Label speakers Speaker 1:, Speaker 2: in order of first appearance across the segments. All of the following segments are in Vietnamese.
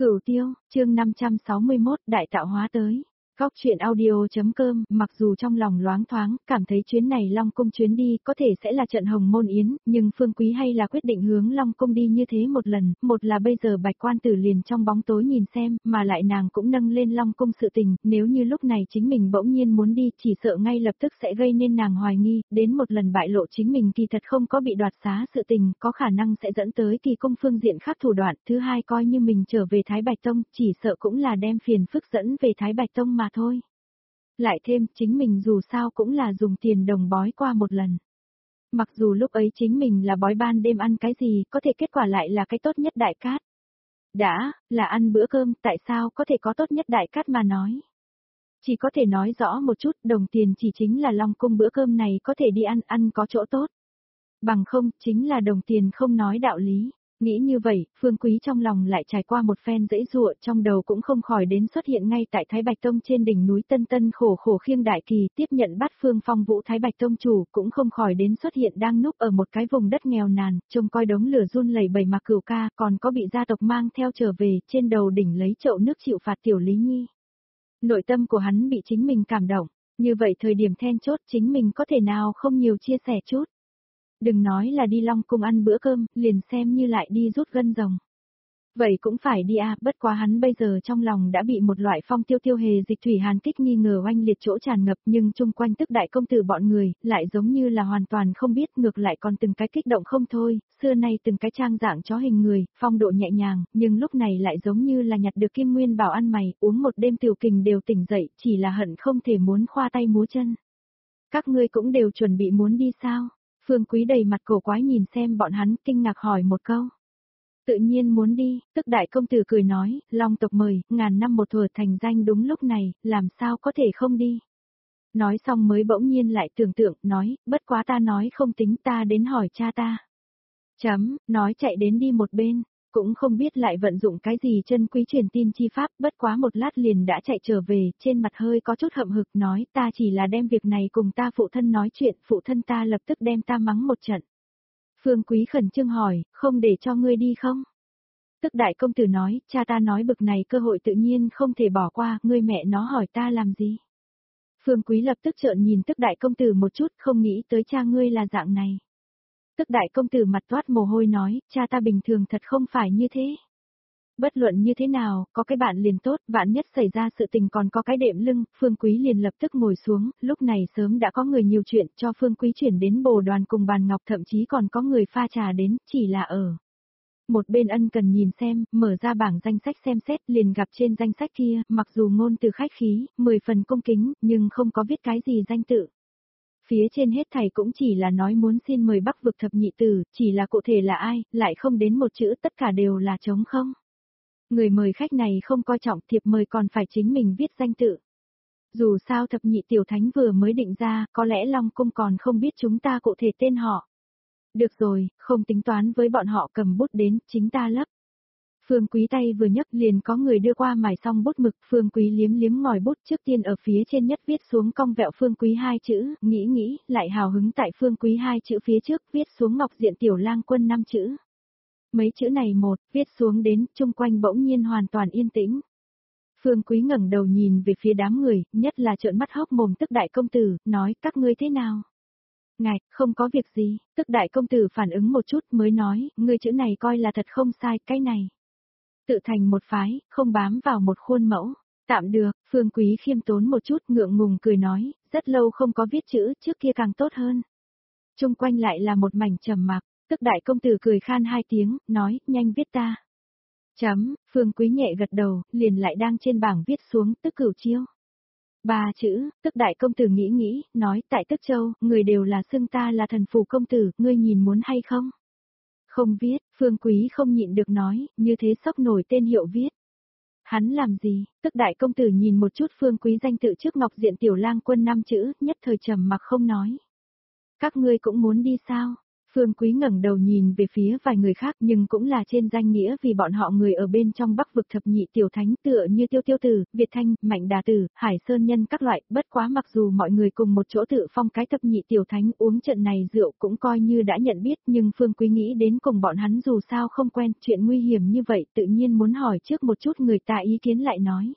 Speaker 1: Cửu Tiêu, chương 561, đại tạo hóa tới. Góc truyện audio.com, mặc dù trong lòng loáng thoáng, cảm thấy chuyến này Long Cung chuyến đi có thể sẽ là trận hồng môn yến, nhưng Phương Quý hay là quyết định hướng Long Cung đi như thế một lần, một là bây giờ Bạch Quan Tử liền trong bóng tối nhìn xem, mà lại nàng cũng nâng lên Long Cung sự tình, nếu như lúc này chính mình bỗng nhiên muốn đi, chỉ sợ ngay lập tức sẽ gây nên nàng hoài nghi, đến một lần bại lộ chính mình kỳ thật không có bị đoạt xá sự tình, có khả năng sẽ dẫn tới kỳ công phương diện khác thủ đoạn, thứ hai coi như mình trở về Thái Bạch Tông, chỉ sợ cũng là đem phiền phức dẫn về Thái Bạch Tông mà thôi. Lại thêm, chính mình dù sao cũng là dùng tiền đồng bói qua một lần. Mặc dù lúc ấy chính mình là bói ban đêm ăn cái gì, có thể kết quả lại là cái tốt nhất đại cát. Đã, là ăn bữa cơm, tại sao có thể có tốt nhất đại cát mà nói. Chỉ có thể nói rõ một chút, đồng tiền chỉ chính là Long Cung bữa cơm này có thể đi ăn có chỗ tốt. Bằng không, chính là đồng tiền không nói đạo lý. Nghĩ như vậy, Phương Quý trong lòng lại trải qua một phen dãy dụa, trong đầu cũng không khỏi đến xuất hiện ngay tại Thái Bạch Tông trên đỉnh núi Tân Tân khổ khổ khiêng đại kỳ tiếp nhận bát phương phong vũ Thái Bạch Tông chủ, cũng không khỏi đến xuất hiện đang núp ở một cái vùng đất nghèo nàn, trông coi đống lửa run lẩy bẩy mà Cửu ca, còn có bị gia tộc mang theo trở về, trên đầu đỉnh lấy chậu nước chịu phạt tiểu Lý Nhi. Nội tâm của hắn bị chính mình cảm động, như vậy thời điểm then chốt chính mình có thể nào không nhiều chia sẻ chút. Đừng nói là đi Long Cung ăn bữa cơm, liền xem như lại đi rút gân rồng. Vậy cũng phải đi à, bất quá hắn bây giờ trong lòng đã bị một loại phong tiêu tiêu hề dịch thủy hàn kích nghi ngờ oanh liệt chỗ tràn ngập, nhưng chung quanh tức đại công tử bọn người, lại giống như là hoàn toàn không biết, ngược lại còn từng cái kích động không thôi, xưa nay từng cái trang dạng chó hình người, phong độ nhẹ nhàng, nhưng lúc này lại giống như là nhặt được kim nguyên bảo ăn mày, uống một đêm tiểu kình đều tỉnh dậy, chỉ là hận không thể muốn khoa tay múa chân. Các ngươi cũng đều chuẩn bị muốn đi sao? Phương Quý đầy mặt cổ quái nhìn xem bọn hắn, kinh ngạc hỏi một câu. Tự nhiên muốn đi, tức đại công tử cười nói, Long tộc mời, ngàn năm một thuở thành danh đúng lúc này, làm sao có thể không đi. Nói xong mới bỗng nhiên lại tưởng tượng, nói, bất quá ta nói không tính, ta đến hỏi cha ta. Nói chạy đến đi một bên, cũng không biết lại vận dụng cái gì chân quý truyền tin chi pháp, bất quá một lát liền đã chạy trở về, trên mặt hơi có chút hậm hực nói, ta chỉ là đem việc này cùng ta phụ thân nói chuyện, phụ thân ta lập tức đem ta mắng một trận. Phương Quý khẩn trương hỏi, không để cho ngươi đi không? Tức đại công tử nói, cha ta nói bực này cơ hội tự nhiên không thể bỏ qua, ngươi mẹ nó hỏi ta làm gì? Phương Quý lập tức trợn nhìn tức đại công tử một chút, không nghĩ tới cha ngươi là dạng này. Tức đại công tử mặt toát mồ hôi nói, cha ta bình thường thật không phải như thế. Bất luận như thế nào, có cái bạn liền tốt, vạn nhất xảy ra sự tình còn có cái đệm lưng, Phương Quý liền lập tức ngồi xuống, lúc này sớm đã có người nhiều chuyện cho Phương Quý chuyển đến bồ đoàn cùng bàn ngọc, thậm chí còn có người pha trà đến, chỉ là ở. Một bên ân cần nhìn xem, mở ra bảng danh sách xem xét, liền gặp trên danh sách kia, mặc dù ngôn từ khách khí, 10 phần cung kính, nhưng không có viết cái gì danh tự. Phía trên hết thầy cũng chỉ là nói muốn xin mời Bắc vực thập nhị tử, chỉ là cụ thể là ai, lại không đến một chữ, tất cả đều là trống không. Người mời khách này không coi trọng thiệp mời còn phải chính mình viết danh tự. Dù sao thập nhị tiểu thánh vừa mới định ra, có lẽ Long Cung còn không biết chúng ta cụ thể tên họ. Được rồi, không tính toán với bọn họ, cầm bút đến, chính ta lấp. Phương Quý tay vừa nhấc liền có người đưa qua mài xong bút mực, Phương Quý liếm liếm ngòi bút trước tiên ở phía trên nhất viết xuống cong vẹo Phương Quý hai chữ, nghĩ, lại hào hứng tại Phương Quý hai chữ phía trước viết xuống Ngọc Diện Tiểu Lang Quân 5 chữ. Mấy chữ này một, viết xuống đến, chung quanh bỗng nhiên hoàn toàn yên tĩnh. Phương Quý ngẩng đầu nhìn về phía đám người, nhất là trợn mắt hốc mồm tức đại công tử, nói các ngươi thế nào? Ngài, không có việc gì, tức đại công tử phản ứng một chút mới nói, ngươi chữ này coi là thật không sai, cái này. Tự thành một phái, không bám vào một khuôn mẫu. Tạm được, Phương Quý khiêm tốn một chút ngượng ngùng cười nói, rất lâu không có viết chữ, trước kia càng tốt hơn. Chung quanh lại là một mảnh trầm mặc, tức đại công tử cười khan hai tiếng, nói, nhanh viết ta. Phương Quý nhẹ gật đầu, liền lại đang trên bảng viết xuống, tức Cửu Chiêu. 3 chữ, tức đại công tử nghĩ, nói, tại Tức Châu, người đều là xưng ta là thần phù công tử, ngươi nhìn muốn hay không? Không viết, Phương Quý không nhịn được nói, như thế sốc nổi tên hiệu viết. Hắn làm gì? Tức đại công tử nhìn một chút Phương Quý danh tự trước Ngọc Diện Tiểu Lang Quân 5 chữ, nhất thời trầm mặc không nói. Các ngươi cũng muốn đi sao? Phương Quý ngẩng đầu nhìn về phía vài người khác nhưng cũng là trên danh nghĩa vì bọn họ người ở bên trong Bắc vực thập nhị tiểu thánh tựa như Tiêu Tiêu Tử, Việt Thanh, Mạnh Đà Tử, Hải Sơn Nhân các loại, bất quá mặc dù mọi người cùng một chỗ tự phong cái thập nhị tiểu thánh uống trận này rượu cũng coi như đã nhận biết nhưng Phương Quý nghĩ đến cùng bọn hắn dù sao không quen chuyện nguy hiểm như vậy tự nhiên muốn hỏi trước một chút người ta ý kiến lại nói.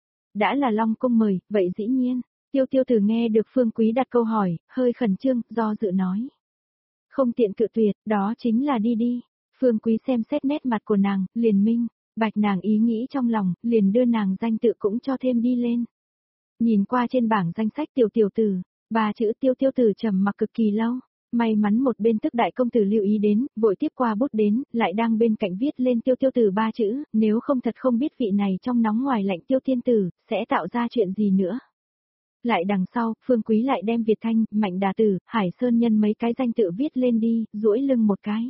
Speaker 1: Đã là Long Cung mời, vậy dĩ nhiên, Tiêu Tiêu Tử nghe được Phương Quý đặt câu hỏi, hơi khẩn trương, do dự nói. Không tiện cự tuyệt, đó chính là đi đi. Phương Quý xem xét nét mặt của nàng, liền minh, bạch nàng ý nghĩ trong lòng, liền đưa nàng danh tự cũng cho thêm đi lên. Nhìn qua trên bảng danh sách tiểu tiểu tử, ba chữ Tiêu Tiêu Tử trầm mặc cực kỳ lâu. May mắn một bên tức đại công tử lưu ý đến, vội tiếp qua bút đến, lại đang bên cạnh viết lên Tiêu Tiêu Tử ba chữ, nếu không thật không biết vị này trong nóng ngoài lạnh Tiêu Tiên Tử, sẽ tạo ra chuyện gì nữa. Lại đằng sau, Phương Quý lại đem Việt Thanh, Mạnh Đà Tử, Hải Sơn Nhân mấy cái danh tự viết lên đi, duỗi lưng một cái.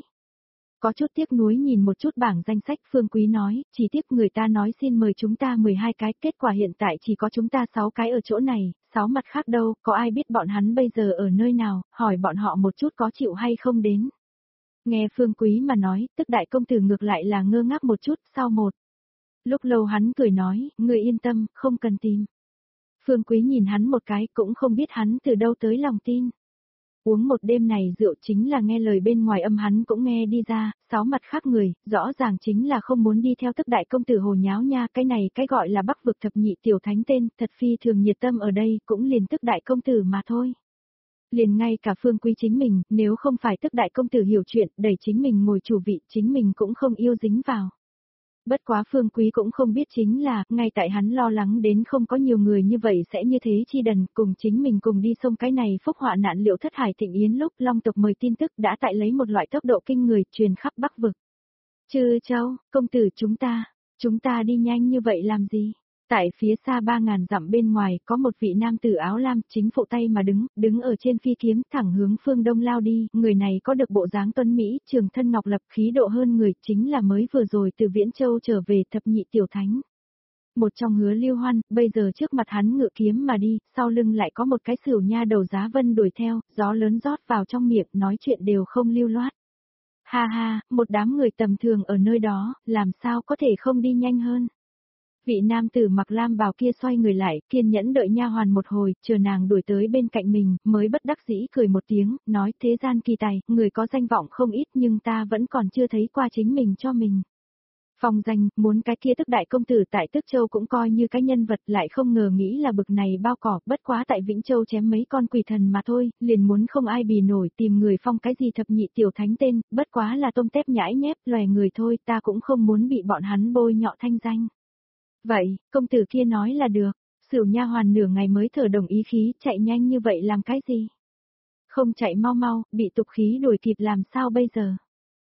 Speaker 1: Có chút tiếc nuối nhìn một chút bảng danh sách Phương Quý nói, chỉ tiếc người ta nói xin mời chúng ta 12 cái, kết quả hiện tại chỉ có chúng ta 6 cái ở chỗ này, 6 mặt khác đâu, có ai biết bọn hắn bây giờ ở nơi nào, hỏi bọn họ một chút có chịu hay không đến. Nghe Phương Quý mà nói, tức đại công tử ngược lại là ngơ ngác một chút, sau một. Lúc lâu hắn cười nói, người yên tâm, không cần tìm. Phương Quý nhìn hắn một cái cũng không biết hắn từ đâu tới lòng tin. Uống một đêm này rượu chính là nghe lời bên ngoài âm hắn cũng nghe đi ra, 6 mặt khác người, rõ ràng chính là không muốn đi theo tức đại công tử hồ nháo nha, cái này cái gọi là Bắc vực thập nhị tiểu thánh tên, thật phi thường nhiệt tâm ở đây, cũng liền tức đại công tử mà thôi. Liền ngay cả Phương Quý chính mình, nếu không phải tức đại công tử hiểu chuyện, đẩy chính mình ngồi chủ vị, chính mình cũng không yêu dính vào. Bất quá Phương Quý cũng không biết chính là, ngay tại hắn lo lắng đến không có nhiều người như vậy sẽ như thế chi đần, cùng chính mình cùng đi sông cái này phúc họa nạn liệu thất hải thịnh yến lúc Long tộc mời tin tức đã tại lấy một loại tốc độ kinh người truyền khắp Bắc vực. Chư Châu, công tử chúng ta đi nhanh như vậy làm gì? Tại phía xa 3.000 dặm bên ngoài có một vị nam tử áo lam chính phụ tay mà đứng ở trên phi kiếm thẳng hướng phương đông lao đi, người này có được bộ dáng tuấn Mỹ, trường thân ngọc lập khí độ hơn người chính là mới vừa rồi từ Viễn Châu trở về thập nhị tiểu thánh. Một trong Hứa Lưu Hoan, bây giờ trước mặt hắn ngự kiếm mà đi, sau lưng lại có một cái sửu nha đầu giá vân đuổi theo, gió lớn rót vào trong miệng nói chuyện đều không lưu loát. Ha ha, một đám người tầm thường ở nơi đó, làm sao có thể không đi nhanh hơn. Vị nam tử mặc lam bào kia xoay người lại, kiên nhẫn đợi nha hoàn một hồi, chờ nàng đuổi tới bên cạnh mình, mới bất đắc dĩ cười một tiếng, nói thế gian kỳ tài, người có danh vọng không ít nhưng ta vẫn còn chưa thấy qua chính mình cho mình. Phong danh, muốn cái kia tức đại công tử tại Tức Châu cũng coi như cái nhân vật lại không ngờ nghĩ là bực này bao cỏ, bất quá tại Vĩnh Châu chém mấy con quỷ thần mà thôi, liền muốn không ai bì nổi tìm người phong cái gì thập nhị tiểu thánh tên, bất quá là tôm tép nhãi nhép loè người thôi, ta cũng không muốn bị bọn hắn bôi nhọ thanh danh. Vậy, công tử kia nói là được, Sửu nha hoàn nửa ngày mới thở đồng ý khí, chạy nhanh như vậy làm cái gì? Không chạy mau mau, bị tục khí đuổi kịp làm sao bây giờ?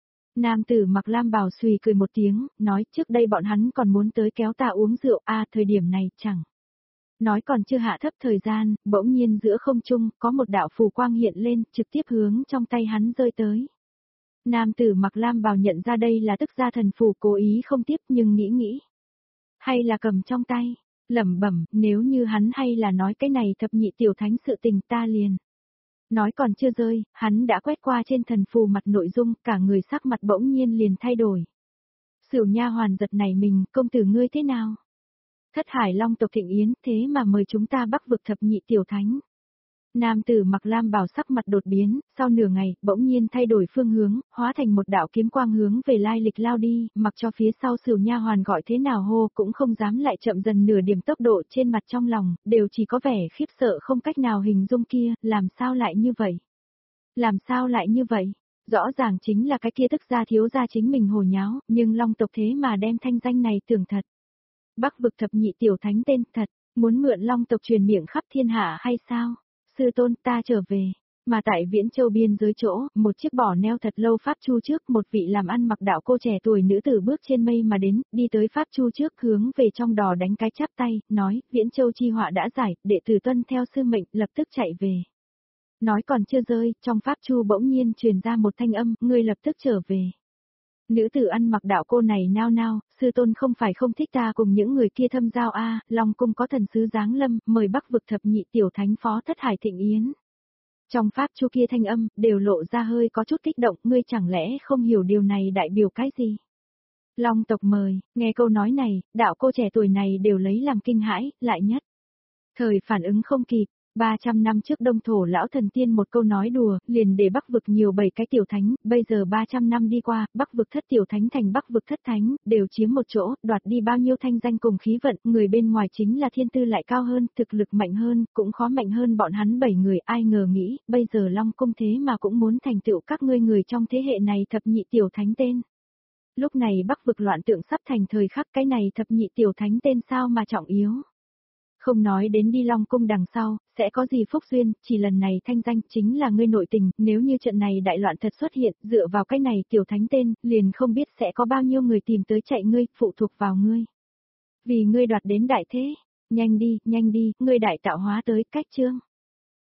Speaker 1: Nam tử mặc lam bào xùy cười một tiếng, nói trước đây bọn hắn còn muốn tới kéo ta uống rượu, thời điểm này chẳng. Nói còn chưa hạ thấp thời gian, bỗng nhiên giữa không trung, có một đạo phù quang hiện lên, trực tiếp hướng trong tay hắn rơi tới. Nam tử mặc lam bào nhận ra đây là tức gia thần phù, cố ý không tiếp nhưng nghĩ. Hay là cầm trong tay, lẩm bẩm, nếu như hắn hay là nói cái này thập nhị tiểu thánh sự tình ta liền. Nói còn chưa rơi, hắn đã quét qua trên thần phù mặt nội dung, cả người sắc mặt bỗng nhiên liền thay đổi. Sửu nha hoàn giật này mình, công tử ngươi thế nào? Thất Hải Long tộc thịnh yến, thế mà mời chúng ta Bắc vực thập nhị tiểu thánh. Nam tử mặc lam bào sắc mặt đột biến, sau nửa ngày, bỗng nhiên thay đổi phương hướng, hóa thành một đạo kiếm quang hướng về lai lịch lao đi, mặc cho phía sau Sửu nha hoàn gọi thế nào hô cũng không dám lại chậm dần nửa điểm tốc độ, trên mặt trong lòng, đều chỉ có vẻ khiếp sợ không cách nào hình dung kia, làm sao lại như vậy? Làm sao lại như vậy? Rõ ràng chính là cái kia tức gia thiếu gia chính mình hồ nháo, nhưng Long tộc thế mà đem thanh danh này tưởng thật. Bắc vực thập nhị tiểu thánh tên thật, muốn mượn Long tộc truyền miệng khắp thiên hạ hay sao? Sư tôn ta trở về, mà tại Viễn Châu biên giới chỗ, một chiếc bò neo thật lâu pháp chu trước, một vị làm ăn mặc đạo cô trẻ tuổi nữ tử bước trên mây mà đến, đi tới pháp chu trước hướng về trong đò đánh cái chắp tay, nói, Viễn Châu chi họa đã giải, đệ tử tuân theo sư mệnh, lập tức chạy về. Nói còn chưa rơi, trong pháp chu bỗng nhiên truyền ra một thanh âm, ngươi lập tức trở về. Nữ tử ăn mặc đạo cô này nao, sư tôn không phải không thích ta cùng những người kia thâm giao Long cung có thần sứ giáng lâm, mời Bắc vực thập nhị tiểu thánh phó Thất Hải thịnh yến. Trong pháp chu kia thanh âm, đều lộ ra hơi có chút kích động, ngươi chẳng lẽ không hiểu điều này đại biểu cái gì? Long tộc mời, nghe câu nói này, đạo cô trẻ tuổi này đều lấy làm kinh hãi, lại nhất. Thời phản ứng không kịp, 300 năm trước Đông Thổ lão thần tiên một câu nói đùa, liền để Bắc vực nhiều 7 cái tiểu thánh, bây giờ 300 năm đi qua, Bắc vực thất tiểu thánh thành Bắc vực thất thánh, đều chiếm một chỗ, đoạt đi bao nhiêu thanh danh cùng khí vận, người bên ngoài chính là thiên tư lại cao hơn, thực lực mạnh hơn, cũng khó mạnh hơn bọn hắn 7 người, ai ngờ nghĩ, bây giờ Long cung thế mà cũng muốn thành tựu các ngươi người trong thế hệ này thập nhị tiểu thánh tên. Lúc này Bắc vực loạn tượng sắp thành thời khắc, cái này thập nhị tiểu thánh tên sao mà trọng yếu. Không nói đến đi Long cung đằng sau, sẽ có gì phúc duyên, chỉ lần này thanh danh chính là ngươi nội tình, nếu như trận này đại loạn thật xuất hiện, dựa vào cái này tiểu thánh tên, liền không biết sẽ có bao nhiêu người tìm tới chạy ngươi, phụ thuộc vào ngươi. Vì ngươi đoạt đến đại thế, nhanh đi, ngươi đại tạo hóa tới, cách chương.